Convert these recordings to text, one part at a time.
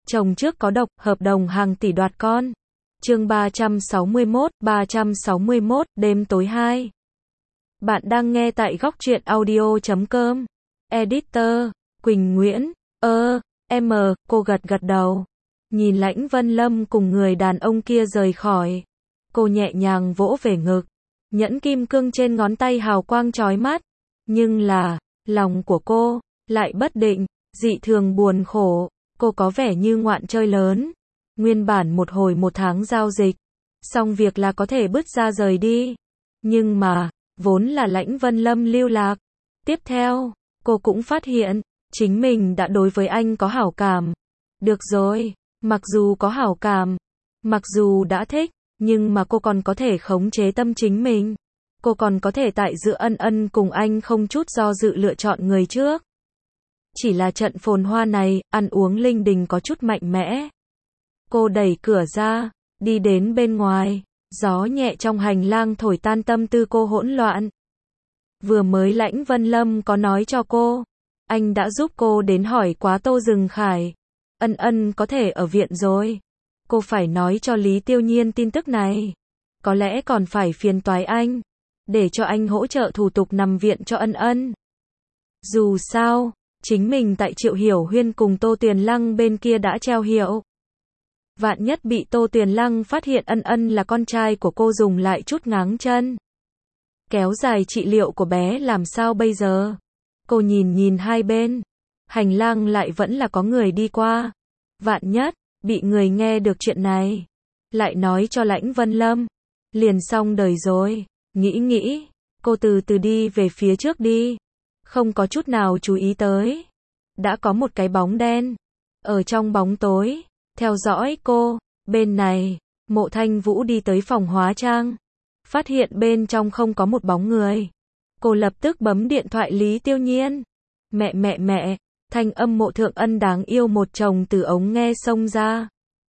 chồng trước có độc, hợp đồng hàng tỷ đoạt con. Chương 361, đêm tối 2. Bạn đang nghe tại góc truyện audio.com. Editor, Quỳnh Nguyễn. Cô gật đầu. Nhìn Lãnh Vân Lâm cùng người đàn ông kia rời khỏi. Cô nhẹ nhàng vỗ về ngực. Nhẫn kim cương trên ngón tay hào quang chói mắt. Nhưng là, lòng của cô, lại bất định, dị thường buồn khổ. Cô có vẻ như ngoạn chơi lớn. Nguyên bản một tháng giao dịch. Xong việc là có thể bứt ra rời đi. Nhưng mà, vốn là Lãnh Vân Lâm lưu lạc. Tiếp theo, cô cũng phát hiện, chính mình đã đối với anh có hảo cảm. Được rồi, mặc dù có hảo cảm, mặc dù đã thích, nhưng mà cô còn có thể khống chế tâm chính mình. Cô còn có thể tại giữa Ân cùng anh không chút do dự lựa chọn người trước. Chỉ là trận phồn hoa này, ăn uống linh đình có chút mạnh mẽ. Cô đẩy cửa ra, đi đến bên ngoài, gió nhẹ trong hành lang thổi tan tâm tư cô hỗn loạn. Vừa mới Lãnh Vân Lâm có nói cho cô, anh đã giúp cô đến hỏi quá Tô Dừng Khải. Ân có thể ở viện rồi. Cô phải nói cho Lý Tiêu Nhiên tin tức này. Có lẽ còn phải phiền toái anh, để cho anh hỗ trợ thủ tục nằm viện cho Ân. Dù sao, chính mình tại Triệu Hiểu Huyên cùng Tô Tuyền Lăng bên kia đã treo hiệu. Vạn nhất bị Tô Tuyền Lăng phát hiện Ân là con trai của cô dùng lại chút ngáng chân. Kéo dài trị liệu của bé làm sao bây giờ? Cô nhìn hai bên. Hành lang lại vẫn là có người đi qua. Vạn nhất, bị người nghe được chuyện này. Lại nói cho Lãnh Vân Lâm. Liền xong đời rồi. Nghĩ, cô từ từ đi về phía trước đi. Không có chút nào chú ý tới. Đã có một cái bóng đen. Ở trong bóng tối. Theo dõi cô. Bên này, Mộ Thanh Vũ đi tới phòng hóa trang. Phát hiện bên trong không có một bóng người. Cô lập tức bấm điện thoại Lý Tiêu Nhiên. Mẹ, thanh âm Mộ Thượng Ân đáng yêu một chồng từ ống nghe xông ra.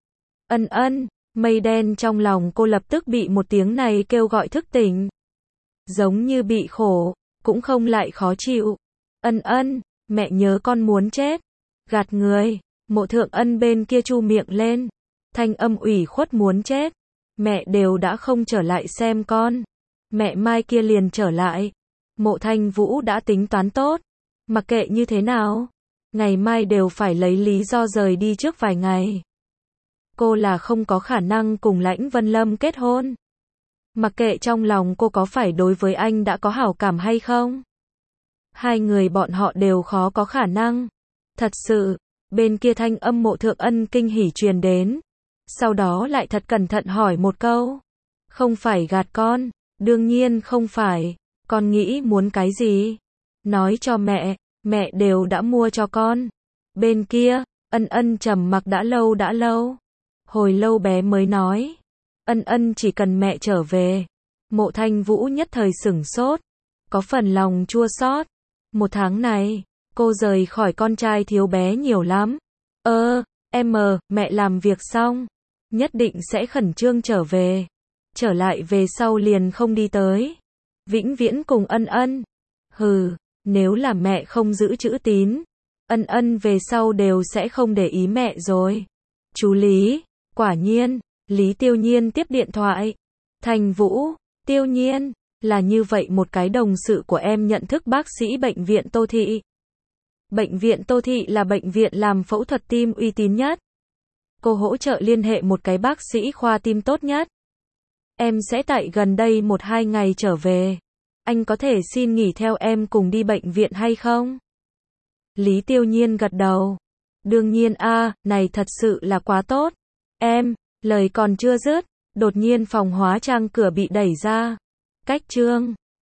Ân, mây đen trong lòng cô lập tức bị một tiếng này kêu gọi thức tỉnh. Giống như bị khổ, cũng không lại khó chịu. Ân, mẹ nhớ con muốn chết. Gạt người, Mộ Thượng Ân bên kia chu miệng lên. Thanh âm ủy khuất muốn chết. Mẹ đều đã không trở lại xem con. Mẹ mai kia liền trở lại. Mộ Thanh Vũ đã tính toán tốt. Mặc kệ như thế nào, ngày mai đều phải lấy lý do rời đi trước vài ngày. Cô là không có khả năng cùng Lãnh Vân Lâm kết hôn. Mặc kệ trong lòng cô có phải đối với anh đã có hảo cảm hay không. Hai người bọn họ đều khó có khả năng. Thật sự, bên kia thanh âm Mộ Thượng Ân kinh hỉ truyền đến. Sau đó lại thật cẩn thận hỏi một câu. Không phải gạt con, đương nhiên không phải. Con nghĩ muốn cái gì? Nói cho mẹ đều đã mua cho con. Bên kia, Ân trầm mặc đã lâu. Hồi lâu bé mới nói. Ân chỉ cần mẹ trở về. Mộ Thanh Vũ nhất thời sửng sốt. Có phần lòng chua xót. Một tháng này, cô rời khỏi con trai thiếu bé nhiều lắm. Mẹ làm việc xong. Nhất định sẽ khẩn trương trở về. Trở lại về sau liền không đi tới. Vĩnh viễn cùng Ân. Hừ, nếu là mẹ không giữ chữ tín, Ân về sau đều sẽ không để ý mẹ rồi. Chú Lý, quả nhiên, Lý Tiêu Nhiên tiếp điện thoại. Thành Vũ, Tiêu Nhiên, là như vậy một cái đồng sự của em nhận thức bác sĩ bệnh viện Tô Thị. Bệnh viện Tô Thị là bệnh viện làm phẫu thuật tim uy tín nhất. Cô hỗ trợ liên hệ một cái bác sĩ khoa tim tốt nhất. Em sẽ tại gần đây 1-2 ngày trở về. Anh có thể xin nghỉ theo em cùng đi bệnh viện hay không? Lý Tiêu Nhiên gật đầu. Đương nhiên này thật sự là quá tốt. Em, lời còn chưa dứt, đột nhiên phòng hóa trang cửa bị đẩy ra. Cách chương